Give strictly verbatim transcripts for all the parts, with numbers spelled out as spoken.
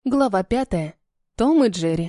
Глава пятая. Том и Джерри.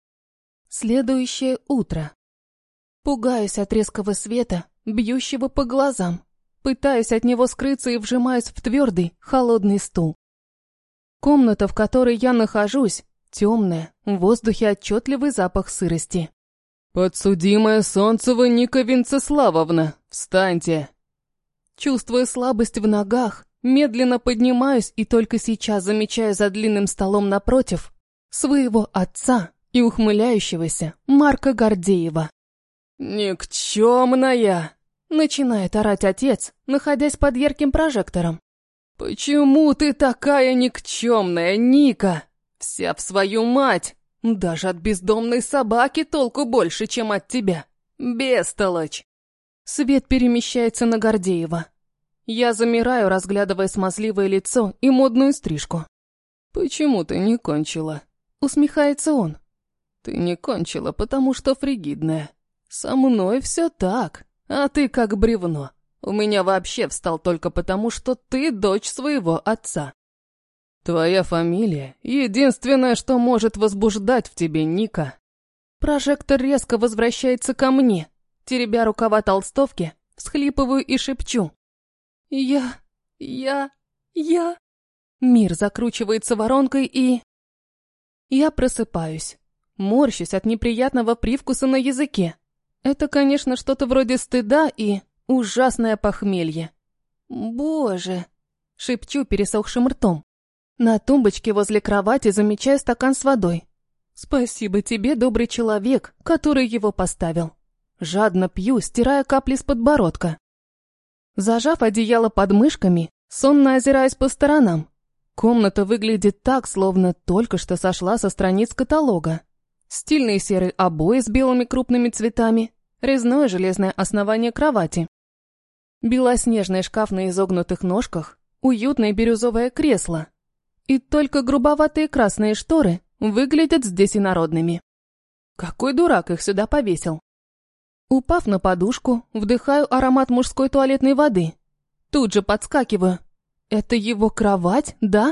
Следующее утро. Пугаюсь от резкого света, бьющего по глазам. Пытаюсь от него скрыться и вжимаюсь в твердый, холодный стул. Комната, в которой я нахожусь, темная, в воздухе отчетливый запах сырости. «Подсудимая Солнцева Ника Венцеславовна, встаньте!» Чувствуя слабость в ногах, медленно поднимаюсь и только сейчас замечаю за длинным столом напротив своего отца и ухмыляющегося Марка Гордеева. «Никчемная!» — начинает орать отец, находясь под ярким прожектором. «Почему ты такая никчемная, Ника? Вся в свою мать! Даже от бездомной собаки толку больше, чем от тебя! Бестолочь!» Свет перемещается на Гордеева. Я замираю, разглядывая смазливое лицо и модную стрижку. «Почему ты не кончила?» — усмехается он. «Ты не кончила, потому что фригидная. Со мной все так, а ты как бревно. У меня вообще встал только потому, что ты дочь своего отца. Твоя фамилия — единственное, что может возбуждать в тебе, Ника». Прожектор резко возвращается ко мне. Теребя рукава толстовки, всхлипываю и шепчу. «Я... я... я...» Мир закручивается воронкой и... Я просыпаюсь. Морщусь от неприятного привкуса на языке. Это, конечно, что-то вроде стыда и ужасное похмелье. «Боже!» — шепчу пересохшим ртом. На тумбочке возле кровати замечаю стакан с водой. «Спасибо тебе, добрый человек, который его поставил». Жадно пью, стирая капли с подбородка. Зажав одеяло под мышками, сонно озираясь по сторонам. Комната выглядит так, словно только что сошла со страниц каталога. Стильные серые обои с белыми крупными цветами, резное железное основание кровати. Белоснежный шкаф на изогнутых ножках, уютное бирюзовое кресло. И только грубоватые красные шторы выглядят здесь инородными. Какой дурак их сюда повесил? Упав на подушку, вдыхаю аромат мужской туалетной воды. Тут же подскакиваю. Это его кровать, да?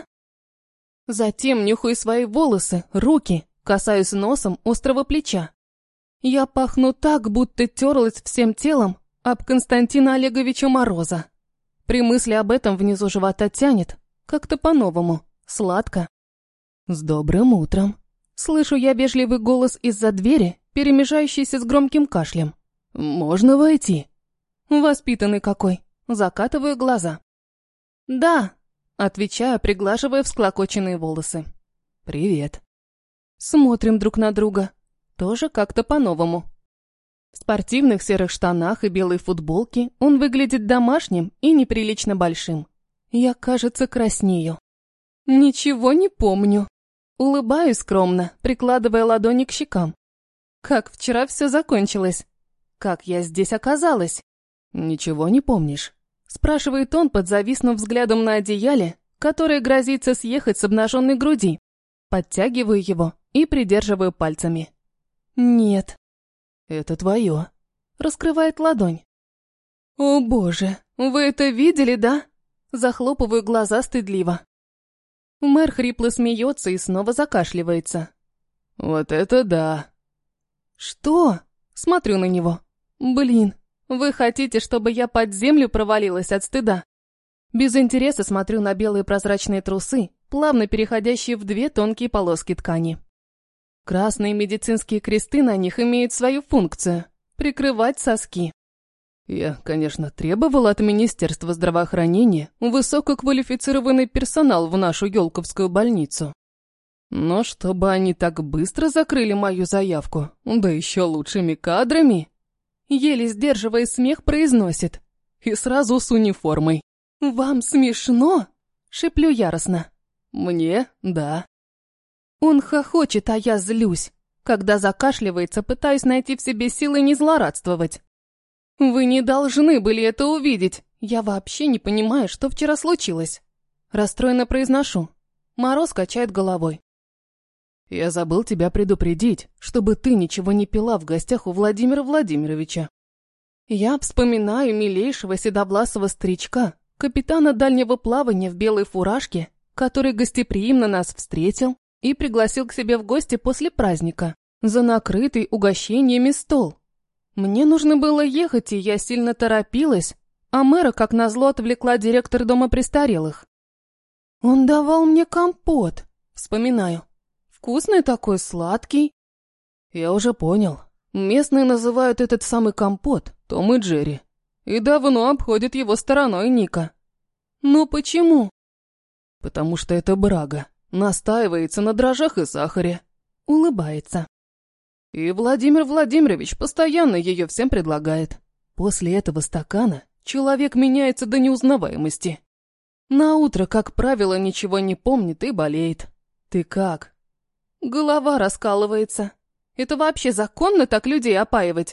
Затем нюхаю свои волосы, руки, касаюсь носом острого плеча. Я пахну так, будто терлась всем телом об Константина Олеговича Мороза. При мысли об этом внизу живота тянет, как-то по-новому, сладко. «С добрым утром!» Слышу я вежливый голос из-за двери, перемежающийся с громким кашлем. «Можно войти?» Воспитанный какой. Закатываю глаза. «Да», — отвечаю, приглаживая всклокоченные волосы. «Привет». Смотрим друг на друга. Тоже как-то по-новому. В спортивных серых штанах и белой футболке он выглядит домашним и неприлично большим. Я, кажется, краснею. «Ничего не помню». Улыбаюсь скромно, прикладывая ладони к щекам. «Как вчера все закончилось? Как я здесь оказалась?» «Ничего не помнишь?» Спрашивает он, подзависнув взглядом на одеяле, которое грозится съехать с обнаженной груди. Подтягиваю его и придерживаю пальцами. «Нет». «Это твое». Раскрывает ладонь. «О боже, вы это видели, да?» Захлопываю глаза стыдливо. Мэр хрипло смеется и снова закашливается. «Вот это да!» «Что?» Смотрю на него. «Блин, вы хотите, чтобы я под землю провалилась от стыда?» Без интереса смотрю на белые прозрачные трусы, плавно переходящие в две тонкие полоски ткани. Красные медицинские кресты на них имеют свою функцию – прикрывать соски. Я, конечно, требовал от Министерства здравоохранения высококвалифицированный персонал в нашу Ёлковскую больницу. Но чтобы они так быстро закрыли мою заявку, да еще лучшими кадрами, еле сдерживая смех, произносит. И сразу с униформой. «Вам смешно?» – шеплю яростно. «Мне – да». Он хохочет, а я злюсь. Когда закашливается, пытаюсь найти в себе силы не злорадствовать. «Вы не должны были это увидеть. Я вообще не понимаю, что вчера случилось». Расстроенно произношу. Мороз качает головой. «Я забыл тебя предупредить, чтобы ты ничего не пила в гостях у Владимира Владимировича». Я вспоминаю милейшего седовласого старичка, капитана дальнего плавания в белой фуражке, который гостеприимно нас встретил, и пригласил к себе в гости после праздника, за накрытый угощениями стол. Мне нужно было ехать, и я сильно торопилась, а мэра, как назло, отвлекла директор дома престарелых. Он давал мне компот, вспоминаю. Вкусный такой, сладкий. Я уже понял. Местные называют этот самый компот Том и Джерри. И давно обходит его стороной Ника. Но почему? Потому что это брага. Настаивается на дрожжах и сахаре. Улыбается. И Владимир Владимирович постоянно ее всем предлагает. После этого стакана человек меняется до неузнаваемости. На утро, как правило, ничего не помнит и болеет. Ты как? Голова раскалывается. Это вообще законно так людей опаивать?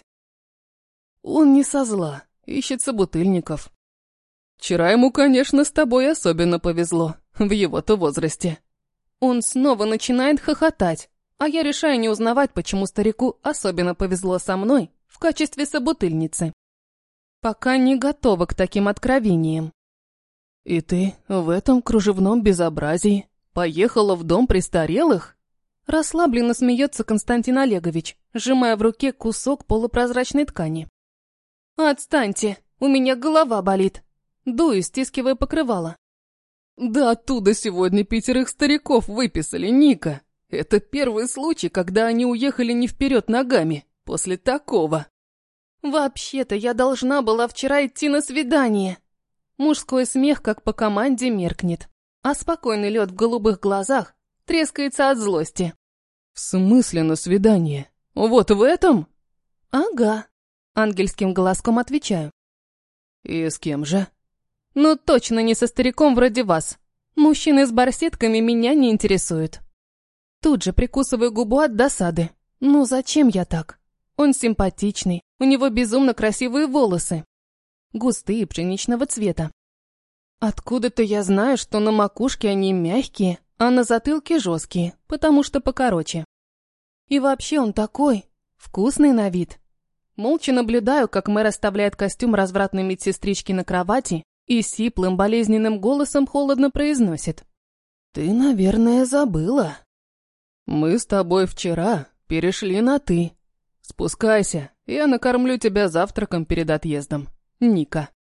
Он не со зла, ищет собутыльников. Вчера ему, конечно, с тобой особенно повезло, в его-то возрасте. Он снова начинает хохотать, а я решаю не узнавать, почему старику особенно повезло со мной в качестве собутыльницы. Пока не готова к таким откровениям. И ты в этом кружевном безобразии поехала в дом престарелых? Расслабленно смеется Константин Олегович, сжимая в руке кусок полупрозрачной ткани. «Отстаньте, у меня голова болит!» Дую, стискивая покрывало. «Да оттуда сегодня пятерых стариков выписали, Ника. Это первый случай, когда они уехали не вперед ногами, после такого». «Вообще-то я должна была вчера идти на свидание». Мужской смех, как по команде, меркнет, а спокойный лед в голубых глазах трескается от злости. «В смысле на свидание? Вот в этом?» «Ага», — ангельским голоском отвечаю. «И с кем же?» «Ну точно не со стариком вроде вас. Мужчины с барсетками меня не интересуют». Тут же прикусываю губу от досады. Ну зачем я так? Он симпатичный, у него безумно красивые волосы. Густые, пшеничного цвета. Откуда-то я знаю, что на макушке они мягкие, а на затылке жесткие, потому что покороче. И вообще он такой, вкусный на вид. Молча наблюдаю, как мэр оставляет костюм развратной медсестрички на кровати и сиплым болезненным голосом холодно произносит. «Ты, наверное, забыла. Мы с тобой вчера перешли на «ты». Спускайся, я накормлю тебя завтраком перед отъездом. Ника».